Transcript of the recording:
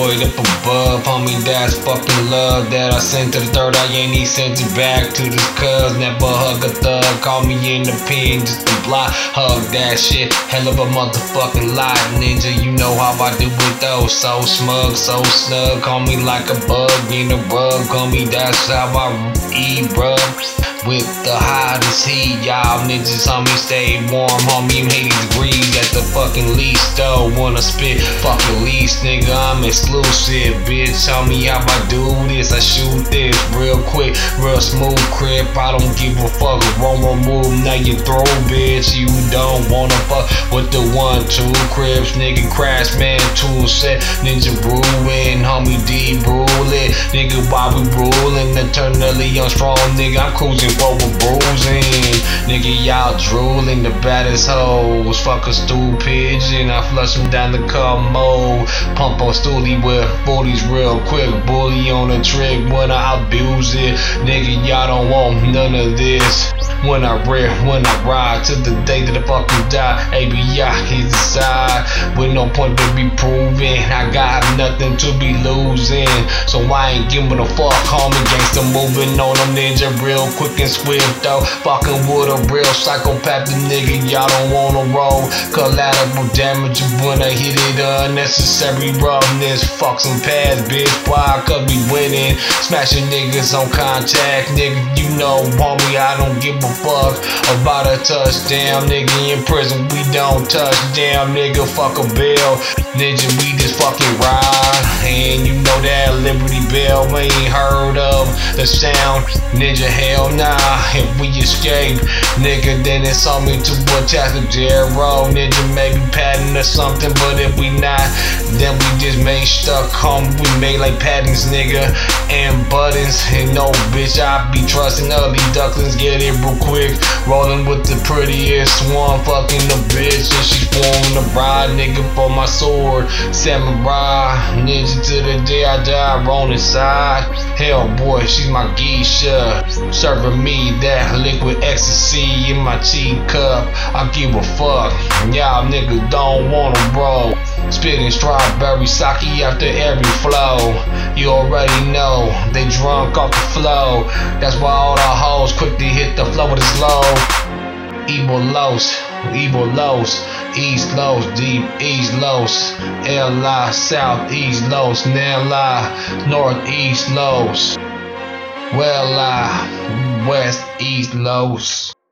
Lord up above, homie, that's fucking love that I sent to the third eye, and he sent it back to this cuz. Never hug a thug, call me in the pen just to block. Hug that shit, hell of a motherfucking lot, ninja. You know how I do it though, so smug, so snug. Call me like a bug in a rug, homie, that's how I eat, bruh. With the hottest heat, y'all niggas, homie, stay warm, homie, I'm 80 degrees at the fucking least, though. Wanna spit, fucking least, nigga, I'm exclusive, bitch. Tell me how I do this, I shoot this real quick, real smooth, crip. I don't give a fuck, wrong move, now you throw, bitch. You don't wanna fuck with the 1-2 crips, nigga, crash man, tool set, ninja brewing, homie, D ruling, nigga, while we ruling, eternally on strong, nigga, I'm cruising over bruising, nigga, y'all drooling, the baddest hoes, fuck a stool pigeon, I flush them down the commode, pump on stoolie with 40s real quick, bully on the trick when I abuse it, nigga, y'all don't want none of this. When I ride to the day that I fucking die, ABI is the side with no point to be proven. I got nothing to be losing, so I ain't giving a fuck. Homie, gangsta moving on them, ninja, real quick and swift though. Fucking with a real psychopath, the nigga, y'all don't wanna roll. Collateral damage when I hit it, unnecessary roughness. Fuck some pads, bitch. Why? Cause we winning, smashing niggas on contact, nigga. You know, homie, I don't give a fuck about a touchdown, nigga. In prison we don't touch down, nigga. Fuck a bill, ninja, we just fucking ride. And you know that Liberty Bell, we ain't heard of the sound, ninja, hell nah. If we escape, nigga, then it's on me to attach the Jero, ninja, maybe patent or something. But if we not, then we just made stuck home. We made like patents, nigga, and buttons. And no, bitch, I be trusting ugly ducklings. Get it real quick, rolling with the prettiest one, fucking the bitch, and she forming the bride, nigga, for my sword, samurai, ninja, to the day I die, rolling inside. Hell boy, she's my geisha, serving me that liquid ecstasy in my teacup. I give a fuck, y'all niggas don't wanna roll. Spitting strawberry sake after every flow. You already know, they drunk off the flow. That's why all the hoes quick to hit the flow with this low. Evil Los, East Los, Deep East Los, LI, Southeast Los, NLI, Northeast Los, Well I, West East Los.